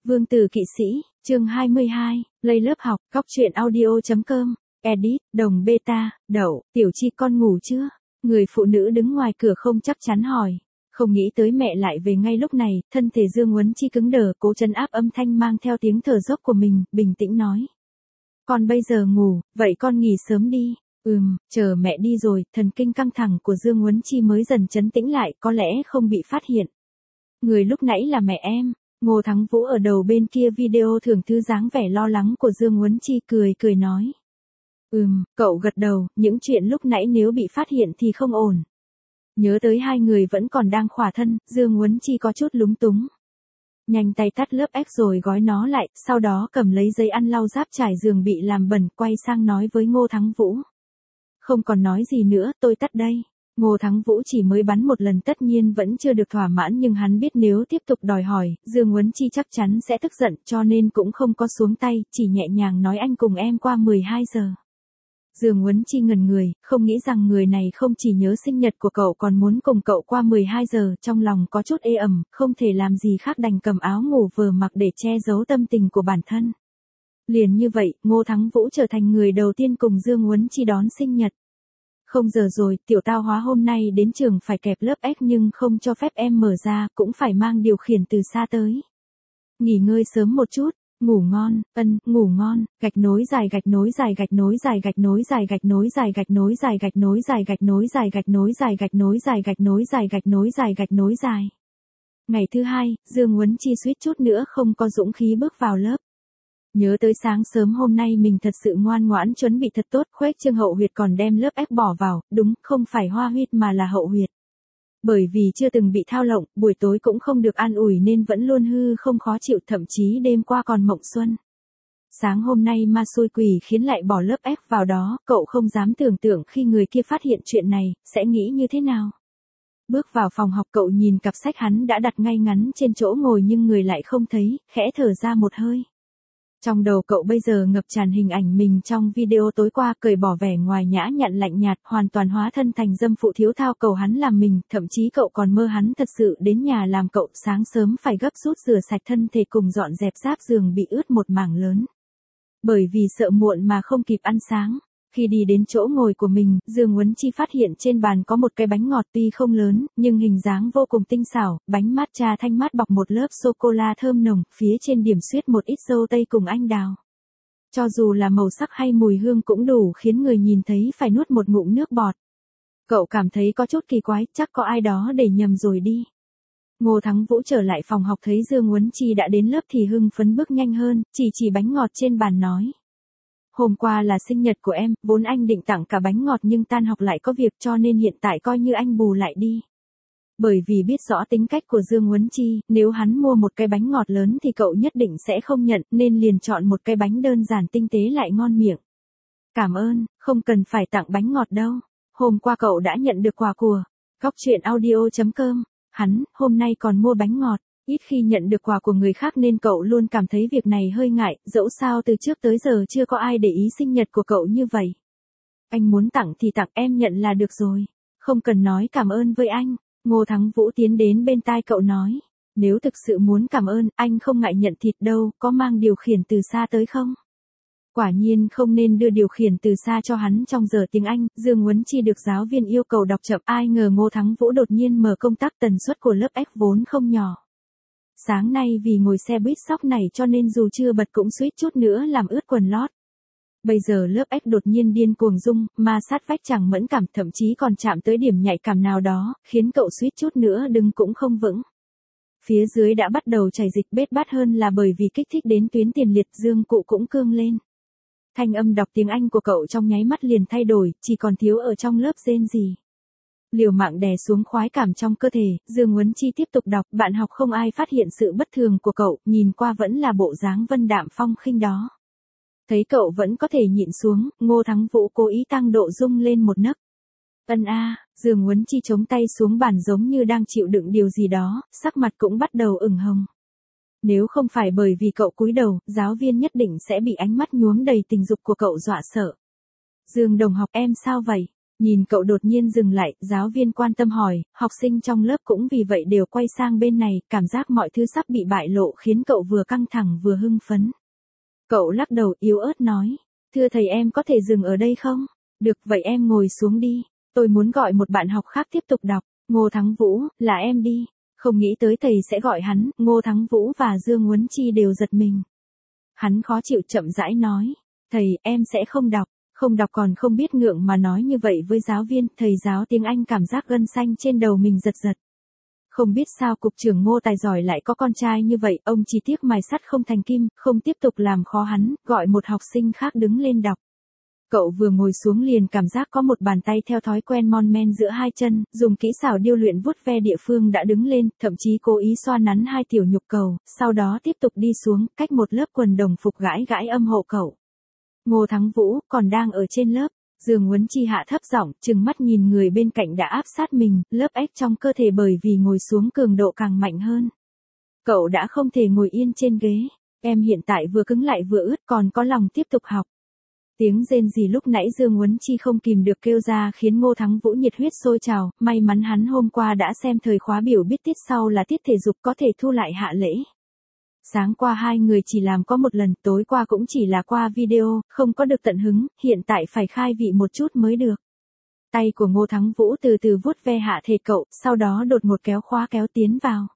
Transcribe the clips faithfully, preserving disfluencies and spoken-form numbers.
Vương tử kỵ sĩ, chương hai mươi hai, lấy lớp học, góc truyện audio.com, edit, đồng beta, đậu, tiểu chi con ngủ chưa? Người phụ nữ đứng ngoài cửa không chắc chắn hỏi. Không nghĩ tới mẹ lại về ngay lúc này, thân thể Dương Huấn Chi cứng đờ, cố trấn áp âm thanh mang theo tiếng thở dốc của mình, bình tĩnh nói. Con bây giờ ngủ, vậy con nghỉ sớm đi. Ừm, chờ mẹ đi rồi, thần kinh căng thẳng của Dương Huấn Chi mới dần trấn tĩnh lại, có lẽ không bị phát hiện. Người lúc nãy là mẹ em. Ngô Thắng Vũ ở đầu bên kia video thưởng thư dáng vẻ lo lắng của Dương Huấn Chi cười cười nói. Ừm, cậu gật đầu, những chuyện lúc nãy nếu bị phát hiện thì không ổn. Nhớ tới hai người vẫn còn đang khỏa thân, Dương Huấn Chi có chút lúng túng. Nhanh tay tắt lớp X rồi gói nó lại, sau đó cầm lấy giấy ăn lau giáp trải giường bị làm bẩn, quay sang nói với Ngô Thắng Vũ. Không còn nói gì nữa, tôi tắt đây. Ngô Thắng Vũ chỉ mới bắn một lần tất nhiên vẫn chưa được thỏa mãn nhưng hắn biết nếu tiếp tục đòi hỏi, Dương Huấn Chi chắc chắn sẽ tức giận cho nên cũng không có xuống tay, chỉ nhẹ nhàng nói anh cùng em qua mười hai giờ. Dương Huấn Chi ngẩn người, không nghĩ rằng người này không chỉ nhớ sinh nhật của cậu còn muốn cùng cậu qua mười hai giờ, trong lòng có chút ê ẩm, không thể làm gì khác đành cầm áo ngủ vừa mặc để che giấu tâm tình của bản thân. Liền như vậy, Ngô Thắng Vũ trở thành người đầu tiên cùng Dương Huấn Chi đón sinh nhật. Không giờ rồi, tiểu tao hóa hôm nay đến trường phải kẹp lớp X nhưng không cho phép em mở ra, cũng phải mang điều khiển từ xa tới. Nghỉ ngơi sớm một chút, ngủ ngon, ân, ngủ ngon, gạch nối dài gạch nối dài gạch nối dài gạch nối dài gạch nối dài gạch nối dài gạch nối dài gạch nối dài gạch nối dài gạch nối dài gạch nối dài gạch nối dài gạch nối dài. Ngày thứ hai, Dương Huấn Chi suýt chút nữa không có dũng khí bước vào lớp. Nhớ tới sáng sớm hôm nay mình thật sự ngoan ngoãn chuẩn bị thật tốt, khuếch trương hậu huyệt còn đem lớp ép bỏ vào, đúng, không phải hoa huyệt mà là hậu huyệt. Bởi vì chưa từng bị thao lộng, buổi tối cũng không được an ủi nên vẫn luôn hư không khó chịu, thậm chí đêm qua còn mộng xuân. Sáng hôm nay ma xui quỷ khiến lại bỏ lớp ép vào đó, cậu không dám tưởng tượng khi người kia phát hiện chuyện này, sẽ nghĩ như thế nào. Bước vào phòng học cậu nhìn cặp sách hắn đã đặt ngay ngắn trên chỗ ngồi nhưng người lại không thấy, khẽ thở ra một hơi. Trong đầu cậu bây giờ ngập tràn hình ảnh mình trong video tối qua cởi bỏ vẻ ngoài nhã nhặn lạnh nhạt, hoàn toàn hóa thân thành dâm phụ thiếu thao cầu hắn làm mình, thậm chí cậu còn mơ hắn thật sự đến nhà làm cậu, sáng sớm phải gấp rút rửa sạch thân thể cùng dọn dẹp giáp giường bị ướt một mảng lớn. Bởi vì sợ muộn mà không kịp ăn sáng. Khi đi đến chỗ ngồi của mình, Dương Huấn Chi phát hiện trên bàn có một cái bánh ngọt tuy không lớn, nhưng hình dáng vô cùng tinh xảo, bánh matcha thanh mát bọc một lớp sô-cô-la thơm nồng, phía trên điểm xuyết một ít dâu tây cùng anh đào. Cho dù là màu sắc hay mùi hương cũng đủ khiến người nhìn thấy phải nuốt một ngụm nước bọt. Cậu cảm thấy có chút kỳ quái, chắc có ai đó để nhầm rồi đi. Ngô Thắng Vũ trở lại phòng học thấy Dương Huấn Chi đã đến lớp thì hưng phấn bước nhanh hơn, chỉ chỉ bánh ngọt trên bàn nói. Hôm qua là sinh nhật của em, vốn anh định tặng cả bánh ngọt nhưng tan học lại có việc cho nên hiện tại coi như anh bù lại đi. Bởi vì biết rõ tính cách của Dương Huấn Chi, nếu hắn mua một cái bánh ngọt lớn thì cậu nhất định sẽ không nhận nên liền chọn một cái bánh đơn giản tinh tế lại ngon miệng. Cảm ơn, không cần phải tặng bánh ngọt đâu. Hôm qua cậu đã nhận được quà của góc truyện audio.com. Hắn, hôm nay còn mua bánh ngọt. Ít khi nhận được quà của người khác nên cậu luôn cảm thấy việc này hơi ngại, dẫu sao từ trước tới giờ chưa có ai để ý sinh nhật của cậu như vậy. Anh muốn tặng thì tặng, em nhận là được rồi. Không cần nói cảm ơn với anh. Ngô Thắng Vũ tiến đến bên tai cậu nói. Nếu thực sự muốn cảm ơn, anh không ngại nhận thịt đâu, có mang điều khiển từ xa tới không? Quả nhiên không nên đưa điều khiển từ xa cho hắn trong giờ tiếng Anh, Dương Huấn Chi được giáo viên yêu cầu đọc chậm, ai ngờ Ngô Thắng Vũ đột nhiên mở công tắc tần suất của lớp F vốn không nhỏ. Sáng nay vì ngồi xe buýt sóc này cho nên dù chưa bật cũng suýt chút nữa làm ướt quần lót. Bây giờ lớp X đột nhiên điên cuồng rung, ma sát vách chẳng mẫn cảm, thậm chí còn chạm tới điểm nhạy cảm nào đó, khiến cậu suýt chút nữa đứng cũng không vững. Phía dưới đã bắt đầu chảy dịch bết bát hơn là bởi vì kích thích đến tuyến tiền liệt, dương cụ cũng cương lên. Thanh âm đọc tiếng Anh của cậu trong nháy mắt liền thay đổi, chỉ còn thiếu ở trong lớp rên rỉ. Liều mạng đè xuống khoái cảm trong cơ thể, Dương Huấn Chi tiếp tục đọc, bạn học không ai phát hiện sự bất thường của cậu, nhìn qua vẫn là bộ dáng vân đạm phong khinh đó. Thấy cậu vẫn có thể nhịn xuống, Ngô Thắng Vũ cố ý tăng độ rung lên một nấc. Ân a, Dương Huấn Chi chống tay xuống bàn giống như đang chịu đựng điều gì đó, sắc mặt cũng bắt đầu ửng hồng. Nếu không phải bởi vì cậu cúi đầu, giáo viên nhất định sẽ bị ánh mắt nhuốm đầy tình dục của cậu dọa sợ. Dương đồng học, em sao vậy? Nhìn cậu đột nhiên dừng lại, giáo viên quan tâm hỏi, học sinh trong lớp cũng vì vậy đều quay sang bên này, cảm giác mọi thứ sắp bị bại lộ khiến cậu vừa căng thẳng vừa hưng phấn. Cậu lắc đầu yếu ớt nói, thưa thầy em có thể dừng ở đây không? Được vậy em ngồi xuống đi, tôi muốn gọi một bạn học khác tiếp tục đọc. Ngô Thắng Vũ, là em đi. Không nghĩ tới thầy sẽ gọi hắn, Ngô Thắng Vũ và Dương Huấn Chi đều giật mình. Hắn khó chịu chậm rãi nói, thầy, em sẽ không đọc. Không đọc còn không biết ngượng mà nói như vậy với giáo viên, thầy giáo tiếng Anh cảm giác gân xanh trên đầu mình giật giật. Không biết sao cục trưởng Ngô tài giỏi lại có con trai như vậy, ông chỉ tiếc mài sắt không thành kim, không tiếp tục làm khó hắn, gọi một học sinh khác đứng lên đọc. Cậu vừa ngồi xuống liền cảm giác có một bàn tay theo thói quen mon men giữa hai chân, dùng kỹ xảo điêu luyện vuốt ve địa phương đã đứng lên, thậm chí cố ý xoa nắn hai tiểu nhục cầu, sau đó tiếp tục đi xuống, cách một lớp quần đồng phục gãi gãi âm hộ cậu. Ngô Thắng Vũ còn đang ở trên lớp, Dương Huấn Chi hạ thấp giọng, trừng mắt nhìn người bên cạnh đã áp sát mình, lớp ếch trong cơ thể bởi vì ngồi xuống cường độ càng mạnh hơn. Cậu đã không thể ngồi yên trên ghế, em hiện tại vừa cứng lại vừa ướt còn có lòng tiếp tục học. Tiếng rên rỉ lúc nãy Dương Huấn Chi không kìm được kêu ra khiến Ngô Thắng Vũ nhiệt huyết sôi trào, may mắn hắn hôm qua đã xem thời khóa biểu biết tiết sau là tiết thể dục có thể thu lại hạ lễ. Sáng qua hai người chỉ làm có một lần, tối qua cũng chỉ là qua video, không có được tận hứng, hiện tại phải khai vị một chút mới được. Tay của Ngô Thắng Vũ từ từ vuốt ve hạ thể cậu, sau đó đột một kéo khóa kéo tiến vào.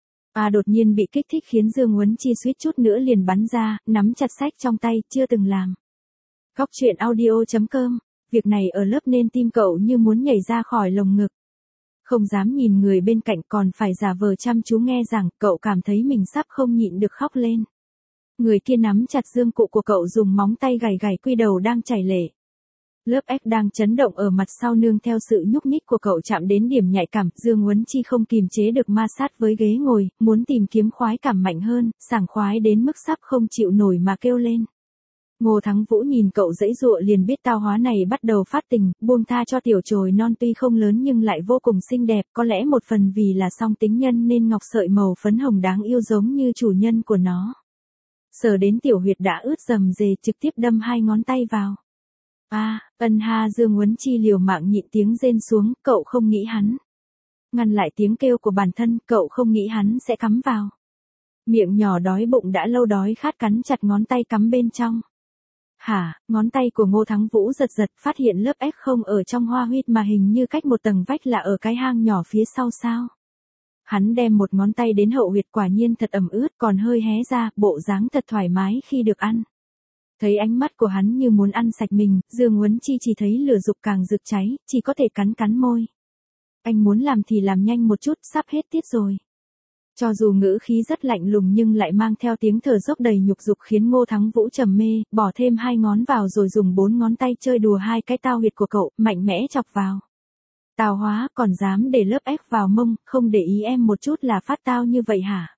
À đột nhiên bị kích thích khiến Dương Huấn Chi suýt chút nữa liền bắn ra, nắm chặt sách trong tay, chưa từng làm. Góc truyện audio chấm com, việc này ở lớp nên tim cậu như muốn nhảy ra khỏi lồng ngực. Không dám nhìn người bên cạnh còn phải giả vờ chăm chú nghe rằng cậu cảm thấy mình sắp không nhịn được khóc lên. Người kia nắm chặt dương cụ của cậu dùng móng tay gảy gảy quy đầu đang chảy lệ. Lớp ếch đang chấn động ở mặt sau nương theo sự nhúc nhích của cậu chạm đến điểm nhạy cảm. Dương Huấn Chi không kìm chế được ma sát với ghế ngồi, muốn tìm kiếm khoái cảm mạnh hơn, sảng khoái đến mức sắp không chịu nổi mà kêu lên. Ngô Thắng Vũ nhìn cậu dãy dụa liền biết tao hóa này bắt đầu phát tình, buông tha cho tiểu chồi non tuy không lớn nhưng lại vô cùng xinh đẹp, có lẽ một phần vì là song tính nhân nên ngọc sợi màu phấn hồng đáng yêu giống như chủ nhân của nó. Sờ đến tiểu huyệt đã ướt rầm rề trực tiếp đâm hai ngón tay vào. A, à, ân ha Dương Huấn Chi liều mạng nhịn tiếng rên xuống, cậu không nghĩ hắn. Ngăn lại tiếng kêu của bản thân, cậu không nghĩ hắn sẽ cắm vào. Miệng nhỏ đói bụng đã lâu đói khát cắn chặt ngón tay cắm bên trong. Hả, ngón tay của Ngô Thắng Vũ giật giật phát hiện lớp ếch không ở trong hoa huyết mà hình như cách một tầng vách là ở cái hang nhỏ phía sau sao. Hắn đem một ngón tay đến hậu huyệt quả nhiên thật ẩm ướt còn hơi hé ra, bộ dáng thật thoải mái khi được ăn. Thấy ánh mắt của hắn như muốn ăn sạch mình, Dương Huấn Chi chỉ thấy lửa dục càng rực cháy, chỉ có thể cắn cắn môi. Anh muốn làm thì làm nhanh một chút, sắp hết tiết rồi. Cho dù ngữ khí rất lạnh lùng nhưng lại mang theo tiếng thở dốc đầy nhục dục khiến Ngô Thắng Vũ trầm mê, bỏ thêm hai ngón vào rồi dùng bốn ngón tay chơi đùa hai cái tao huyệt của cậu, mạnh mẽ chọc vào. Tào hóa, còn dám để lớp ếch vào mông, không để ý em một chút là phát tao như vậy hả?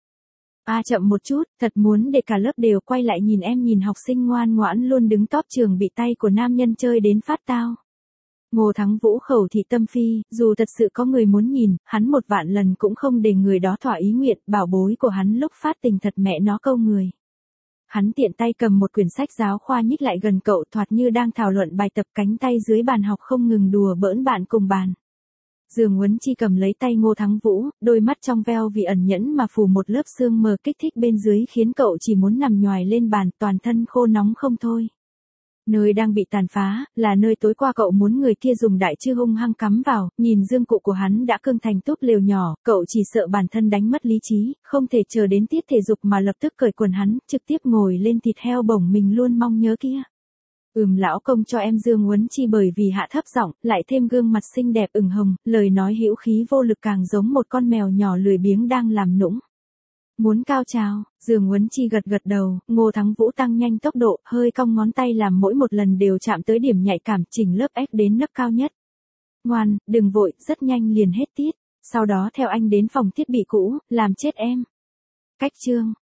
À chậm một chút, thật muốn để cả lớp đều quay lại nhìn em nhìn học sinh ngoan ngoãn luôn đứng top trường bị tay của nam nhân chơi đến phát tao. Ngô Thắng Vũ khẩu thị tâm phi, dù thật sự có người muốn nhìn, hắn một vạn lần cũng không để người đó thỏa ý nguyện, bảo bối của hắn lúc phát tình thật mẹ nó câu người. Hắn tiện tay cầm một quyển sách giáo khoa nhích lại gần cậu thoạt như đang thảo luận bài tập cánh tay dưới bàn học không ngừng đùa bỡn bạn cùng bàn. Dương Huấn Chi cầm lấy tay Ngô Thắng Vũ, đôi mắt trong veo vì ẩn nhẫn mà phủ một lớp sương mờ kích thích bên dưới khiến cậu chỉ muốn nằm nhoài lên bàn toàn thân khô nóng không thôi. Nơi đang bị tàn phá, là nơi tối qua cậu muốn người kia dùng đại chư hung hăng cắm vào, nhìn dương cụ của hắn đã cương thành túp lều nhỏ, cậu chỉ sợ bản thân đánh mất lý trí, không thể chờ đến tiết thể dục mà lập tức cởi quần hắn, trực tiếp ngồi lên thịt heo bổng mình luôn mong nhớ kia. Ừm lão công cho em Dương Huấn Chi bởi vì hạ thấp giọng, lại thêm gương mặt xinh đẹp ửng hồng, lời nói hữu khí vô lực càng giống một con mèo nhỏ lười biếng đang làm nũng. Muốn cao trào, Dương Huấn Chi gật gật đầu, Ngô Thắng Vũ tăng nhanh tốc độ, hơi cong ngón tay làm mỗi một lần đều chạm tới điểm nhạy cảm chỉnh lớp ếch đến nấc cao nhất. Ngoan, đừng vội, rất nhanh liền hết tiết, sau đó theo anh đến phòng thiết bị cũ, làm chết em. Cách chương.